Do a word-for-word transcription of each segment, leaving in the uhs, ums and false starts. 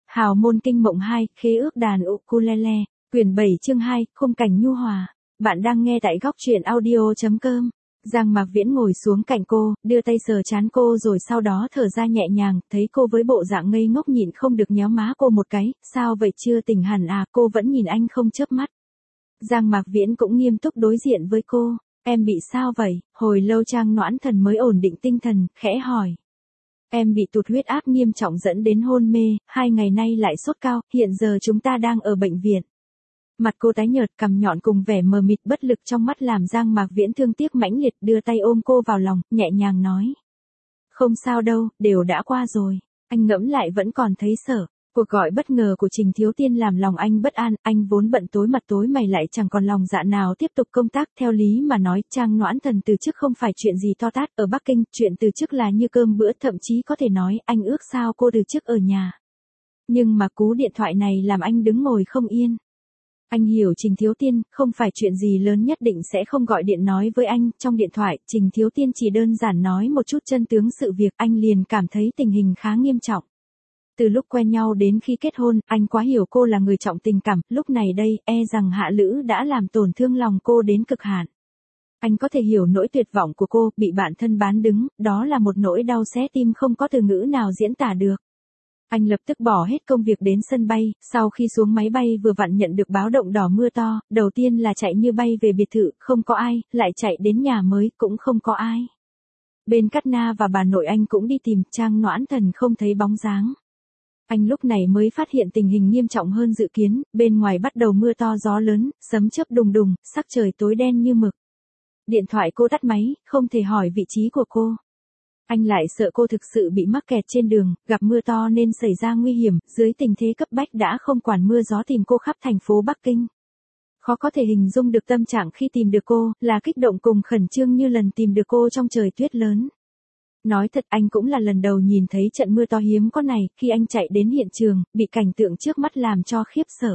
Hào môn kinh mộng hai, khế ước đàn ukulele, quyển bảy chương hai, khung cảnh nhu hòa. Bạn đang nghe tại góc truyện audio chấm com. Giang Mạc Viễn ngồi xuống cạnh cô, đưa tay sờ trán cô rồi sau đó thở ra nhẹ nhàng, thấy cô với bộ dạng ngây ngốc nhịn không được nhéo má cô một cái, sao vậy chưa tỉnh hẳn à, cô vẫn nhìn anh không chớp mắt. Giang Mạc Viễn cũng nghiêm túc đối diện với cô, em bị sao vậy, hồi lâu Trang Noãn Thần mới ổn định tinh thần, khẽ hỏi. Em bị tụt huyết áp nghiêm trọng dẫn đến hôn mê, hai ngày nay lại sốt cao, hiện giờ chúng ta đang ở bệnh viện. Mặt cô tái nhợt, cằm nhọn cùng vẻ mờ mịt bất lực trong mắt làm Giang Mạc Viễn thương tiếc mãnh liệt, đưa tay ôm cô vào lòng, nhẹ nhàng nói. Không sao đâu, đều đã qua rồi. Anh ngẫm lại vẫn còn thấy sợ. Cuộc gọi bất ngờ của Trình Thiếu Tiên làm lòng anh bất an, anh vốn bận tối mặt tối mày lại chẳng còn lòng dạ nào tiếp tục công tác. Theo lý mà nói, Trang Noãn Thần từ chức không phải chuyện gì to tát, ở Bắc Kinh, chuyện từ chức là như cơm bữa, thậm chí có thể nói, anh ước sao cô từ chức ở nhà. Nhưng mà cú điện thoại này làm anh đứng ngồi không yên. Anh hiểu Trình Thiếu Tiên, không phải chuyện gì lớn nhất định sẽ không gọi điện nói với anh, trong điện thoại, Trình Thiếu Tiên chỉ đơn giản nói một chút chân tướng sự việc, anh liền cảm thấy tình hình khá nghiêm trọng. Từ lúc quen nhau đến khi kết hôn, anh quá hiểu cô là người trọng tình cảm, lúc này đây, e rằng Hạ Lữ đã làm tổn thương lòng cô đến cực hạn. Anh có thể hiểu nỗi tuyệt vọng của cô, bị bạn thân bán đứng, đó là một nỗi đau xé tim không có từ ngữ nào diễn tả được. Anh lập tức bỏ hết công việc đến sân bay, sau khi xuống máy bay vừa vặn nhận được báo động đỏ mưa to, đầu tiên là chạy như bay về biệt thự, không có ai, lại chạy đến nhà mới, cũng không có ai. Bên Cát Na và bà nội anh cũng đi tìm, Trang Noãn Thần không thấy bóng dáng. Anh lúc này mới phát hiện tình hình nghiêm trọng hơn dự kiến, bên ngoài bắt đầu mưa to gió lớn, sấm chớp đùng đùng, sắc trời tối đen như mực. Điện thoại cô tắt máy, không thể hỏi vị trí của cô. Anh lại sợ cô thực sự bị mắc kẹt trên đường, gặp mưa to nên xảy ra nguy hiểm, dưới tình thế cấp bách đã không quản mưa gió tìm cô khắp thành phố Bắc Kinh. Khó có thể hình dung được tâm trạng khi tìm được cô, là kích động cùng khẩn trương như lần tìm được cô trong trời tuyết lớn. Nói thật anh cũng là lần đầu nhìn thấy trận mưa to hiếm có này, khi anh chạy đến hiện trường, bị cảnh tượng trước mắt làm cho khiếp sợ.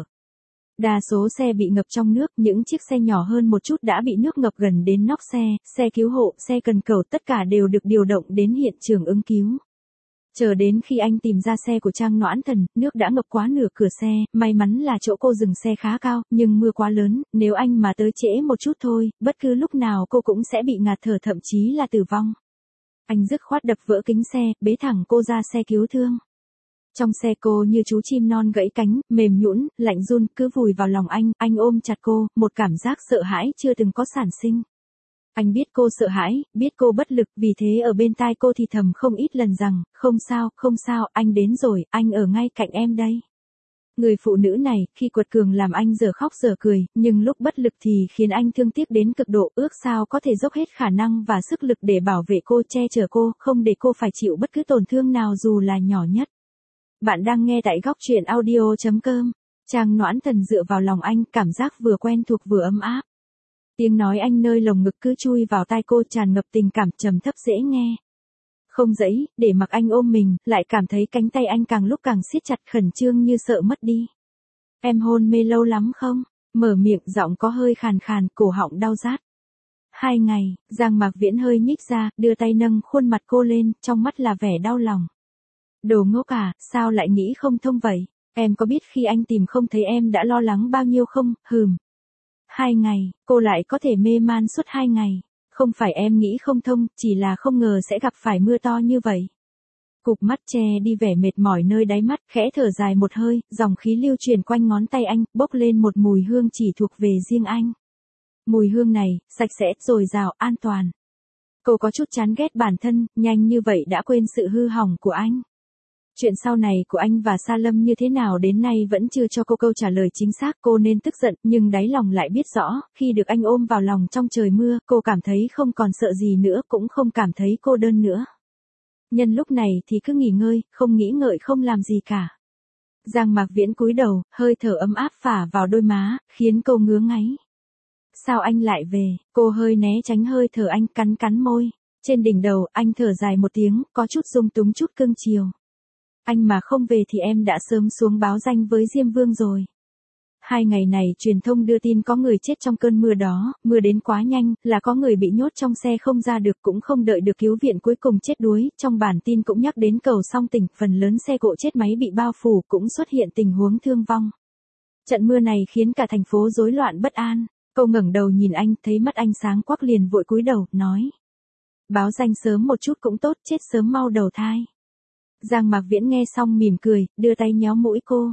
Đa số xe bị ngập trong nước, những chiếc xe nhỏ hơn một chút đã bị nước ngập gần đến nóc xe, xe cứu hộ, xe cần cầu tất cả đều được điều động đến hiện trường ứng cứu. Chờ đến khi anh tìm ra xe của Trang Noãn Thần, nước đã ngập quá nửa cửa xe, may mắn là chỗ cô dừng xe khá cao, nhưng mưa quá lớn, nếu anh mà tới trễ một chút thôi, bất cứ lúc nào cô cũng sẽ bị ngạt thở thậm chí là tử vong. Anh dứt khoát đập vỡ kính xe, bế thẳng cô ra xe cứu thương. Trong xe cô như chú chim non gãy cánh, mềm nhũn, lạnh run, cứ vùi vào lòng anh, anh ôm chặt cô, một cảm giác sợ hãi chưa từng có sản sinh. Anh biết cô sợ hãi, biết cô bất lực, vì thế ở bên tai cô thì thầm không ít lần rằng, không sao, không sao, anh đến rồi, anh ở ngay cạnh em đây. Người phụ nữ này, khi quật cường làm anh giờ khóc giờ cười, nhưng lúc bất lực thì khiến anh thương tiếc đến cực độ, ước sao có thể dốc hết khả năng và sức lực để bảo vệ cô, che chở cô, không để cô phải chịu bất cứ tổn thương nào dù là nhỏ nhất. Bạn đang nghe tại góc truyện audio chấm com. Trang Noãn Thần dựa vào lòng anh, cảm giác vừa quen thuộc vừa ấm áp. Tiếng nói anh nơi lồng ngực cứ chui vào tai cô tràn ngập tình cảm trầm thấp dễ nghe. Không dãy, để mặc anh ôm mình, lại cảm thấy cánh tay anh càng lúc càng siết chặt khẩn trương như sợ mất đi. Em hôn mê lâu lắm không? Mở miệng giọng có hơi khàn khàn, cổ họng đau rát. Hai ngày, Giang Mạc Viễn hơi nhích ra, đưa tay nâng khuôn mặt cô lên, trong mắt là vẻ đau lòng. Đồ ngốc à, sao lại nghĩ không thông vậy? Em có biết khi anh tìm không thấy em đã lo lắng bao nhiêu không? Hừm. Hai ngày, cô lại có thể mê man suốt hai ngày. Không phải em nghĩ không thông, chỉ là không ngờ sẽ gặp phải mưa to như vậy. Cụp mắt che đi vẻ mệt mỏi nơi đáy mắt, khẽ thở dài một hơi, dòng khí lưu truyền quanh ngón tay anh, bốc lên một mùi hương chỉ thuộc về riêng anh. Mùi hương này, sạch sẽ, dồi dào, an toàn. Cô có chút chán ghét bản thân, nhanh như vậy đã quên sự hư hỏng của anh. Chuyện sau này của anh và Sa Lâm như thế nào đến nay vẫn chưa cho cô câu trả lời chính xác, cô nên tức giận, nhưng đáy lòng lại biết rõ, khi được anh ôm vào lòng trong trời mưa, cô cảm thấy không còn sợ gì nữa, cũng không cảm thấy cô đơn nữa. Nhân lúc này thì cứ nghỉ ngơi, không nghĩ ngợi không làm gì cả. Giang Mạc Viễn cúi đầu, hơi thở ấm áp phả vào đôi má, khiến cô ngứa ngáy. Sao anh lại về? Cô hơi né tránh hơi thở anh, cắn cắn môi. Trên đỉnh đầu, anh thở dài một tiếng, có chút rung túng chút cưng chiều. Anh mà không về thì em đã sớm xuống báo danh với Diêm Vương rồi. Hai ngày này truyền thông đưa tin có người chết trong cơn mưa đó, mưa đến quá nhanh, là có người bị nhốt trong xe không ra được cũng không đợi được cứu viện cuối cùng chết đuối. Trong bản tin cũng nhắc đến cầu Song Tỉnh, phần lớn xe cộ chết máy bị bao phủ cũng xuất hiện tình huống thương vong. Trận mưa này khiến cả thành phố rối loạn bất an. Cô ngẩng đầu nhìn anh, thấy mắt anh sáng quắc liền vội cúi đầu, nói. Báo danh sớm một chút cũng tốt, chết sớm mau đầu thai. Giang Mạc Viễn nghe xong mỉm cười, đưa tay nhéo mũi cô.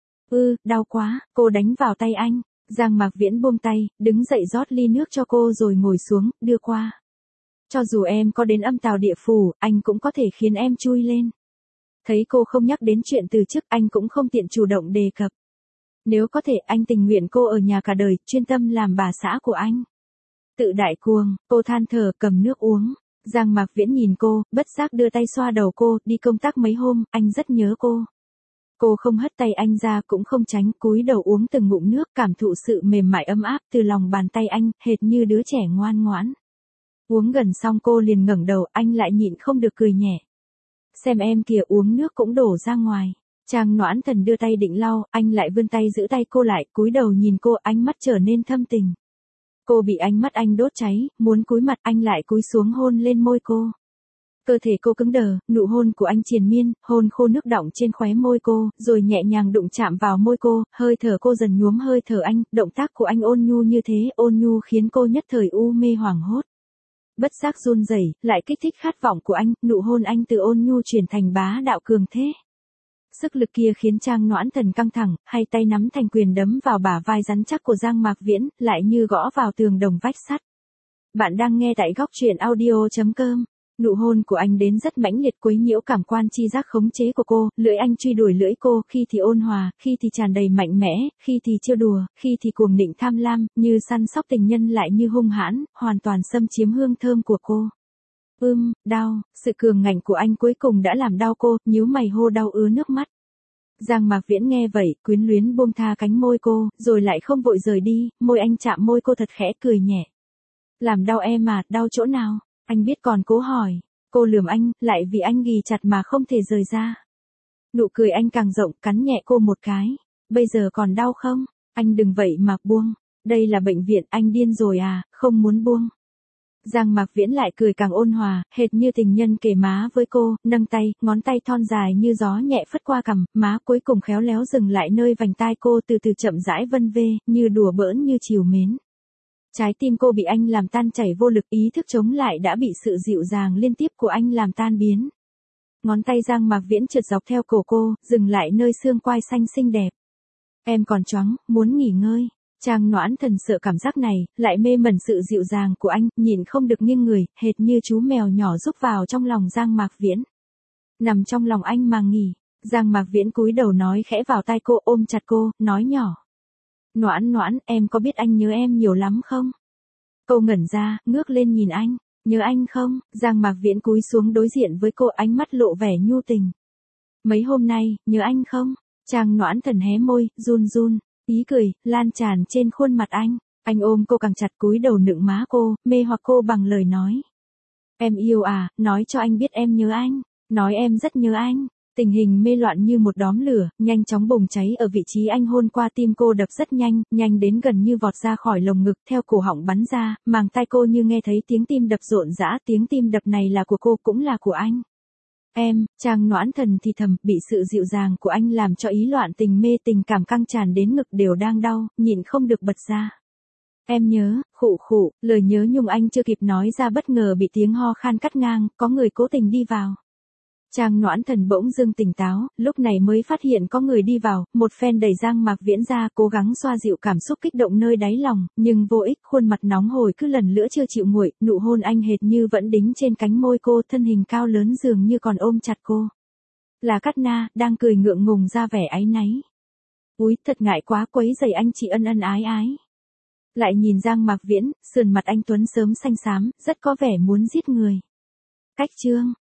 Ư, đau quá, cô đánh vào tay anh. Giang Mạc Viễn buông tay, đứng dậy rót ly nước cho cô rồi ngồi xuống, đưa qua. Cho dù em có đến âm tào địa phủ, anh cũng có thể khiến em chui lên. Thấy cô không nhắc đến chuyện từ chức, anh cũng không tiện chủ động đề cập. Nếu có thể, anh tình nguyện cô ở nhà cả đời, chuyên tâm làm bà xã của anh. Tự đại cuồng, cô than thở cầm nước uống. Giang Mạc Viễn nhìn cô, bất giác đưa tay xoa đầu cô, đi công tác mấy hôm, anh rất nhớ cô. Cô không hất tay anh ra cũng không tránh, cúi đầu uống từng ngụm nước, cảm thụ sự mềm mại ấm áp từ lòng bàn tay anh, hệt như đứa trẻ ngoan ngoãn. Uống gần xong cô liền ngẩng đầu, anh lại nhịn không được cười nhẹ. Xem em kìa, uống nước cũng đổ ra ngoài. Trang Noãn Thần đưa tay định lau, anh lại vươn tay giữ tay cô lại, cúi đầu nhìn cô, ánh mắt trở nên thâm tình. Cô bị ánh mắt anh đốt cháy, muốn cúi mặt, anh lại cúi xuống hôn lên môi cô. Cơ thể cô cứng đờ, nụ hôn của anh triền miên, hôn khô nước đọng trên khóe môi cô, rồi nhẹ nhàng đụng chạm vào môi cô, hơi thở cô dần nhuốm hơi thở anh, động tác của anh ôn nhu như thế, ôn nhu khiến cô nhất thời u mê hoảng hốt. Bất giác run rẩy, lại kích thích khát vọng của anh, nụ hôn anh từ ôn nhu chuyển thành bá đạo cường thế. Sức lực kia khiến Trang Noãn Thần căng thẳng, hai tay nắm thành quyền đấm vào bả vai rắn chắc của Giang Mạc Viễn, lại như gõ vào tường đồng vách sắt. Bạn đang nghe tại góc truyện audio chấm com. Nụ hôn của anh đến rất mãnh liệt, quấy nhiễu cảm quan chi giác khống chế của cô, lưỡi anh truy đuổi lưỡi cô, khi thì ôn hòa, khi thì tràn đầy mạnh mẽ, khi thì trêu đùa, khi thì cuồng nịnh tham lam, như săn sóc tình nhân lại như hung hãn, hoàn toàn xâm chiếm hương thơm của cô. Ưm, đau, sự cường ngạnh của anh cuối cùng đã làm đau cô, nhíu mày hô đau ứa nước mắt. Giang Mạc Viễn nghe vậy, quyến luyến buông tha cánh môi cô, rồi lại không vội rời đi, môi anh chạm môi cô thật khẽ cười nhẹ. Làm đau em à, đau chỗ nào? Anh biết còn cố hỏi. Cô lườm anh, lại vì anh ghì chặt mà không thể rời ra. Nụ cười anh càng rộng, cắn nhẹ cô một cái. Bây giờ còn đau không? Anh đừng vậy mà buông. Đây là bệnh viện, anh điên rồi à, không muốn buông. Giang Mạc Viễn lại cười càng ôn hòa, hệt như tình nhân kề má với cô, nâng tay, ngón tay thon dài như gió nhẹ phất qua cằm, má cuối cùng khéo léo dừng lại nơi vành tai cô, từ từ chậm rãi vân vê, như đùa bỡn như trìu mến. Trái tim cô bị anh làm tan chảy vô lực, ý thức chống lại đã bị sự dịu dàng liên tiếp của anh làm tan biến. Ngón tay Giang Mạc Viễn trượt dọc theo cổ cô, dừng lại nơi xương quai xanh xinh đẹp. Em còn choáng, muốn nghỉ ngơi. Trang Noãn Thần sợ cảm giác này, lại mê mẩn sự dịu dàng của anh, nhìn không được nghiêng người, hệt như chú mèo nhỏ rúc vào trong lòng Giang Mạc Viễn. Nằm trong lòng anh mà nghỉ. Giang Mạc Viễn cúi đầu nói khẽ vào tai cô, ôm chặt cô, nói nhỏ. Noãn Noãn, em có biết anh nhớ em nhiều lắm không? Cô ngẩn ra, ngước lên nhìn anh. Nhớ anh không? Giang Mạc Viễn cúi xuống đối diện với cô, ánh mắt lộ vẻ nhu tình. Mấy hôm nay, nhớ anh không? Trang Noãn Thần hé môi, run run. Ý cười, lan tràn trên khuôn mặt anh. Anh ôm cô càng chặt, cúi đầu nựng má cô, mê hoặc cô bằng lời nói. Em yêu à, nói cho anh biết em nhớ anh. Nói em rất nhớ anh. Tình hình mê loạn như một đóm lửa, nhanh chóng bùng cháy ở vị trí anh hôn qua, tim cô đập rất nhanh, nhanh đến gần như vọt ra khỏi lồng ngực, theo cổ họng bắn ra, màng tai cô như nghe thấy tiếng tim đập rộn rã, tiếng tim đập này là của cô cũng là của anh. Em, Trang Noãn Thần thì thầm, bị sự dịu dàng của anh làm cho ý loạn tình mê, tình cảm căng tràn đến ngực đều đang đau, nhịn không được bật ra. Em nhớ, khụ khụ, lời nhớ nhung anh chưa kịp nói ra bất ngờ bị tiếng ho khan cắt ngang, có người cố tình đi vào. Trang Noãn Thần bỗng dưng tỉnh táo, lúc này mới phát hiện có người đi vào, một phen đẩy Giang Mạc Viễn ra, cố gắng xoa dịu cảm xúc kích động nơi đáy lòng, nhưng vô ích, khuôn mặt nóng hổi cứ lần nữa chưa chịu nguội, nụ hôn anh hệt như vẫn đính trên cánh môi cô, thân hình cao lớn dường như còn ôm chặt cô. Là Cát Na, đang cười ngượng ngùng ra vẻ áy náy. Úi, thật ngại quá, quấy rầy anh chị ân ân ái ái. Lại nhìn Giang Mạc Viễn, sườn mặt anh tuấn sớm xanh xám, rất có vẻ muốn giết người. Cách chương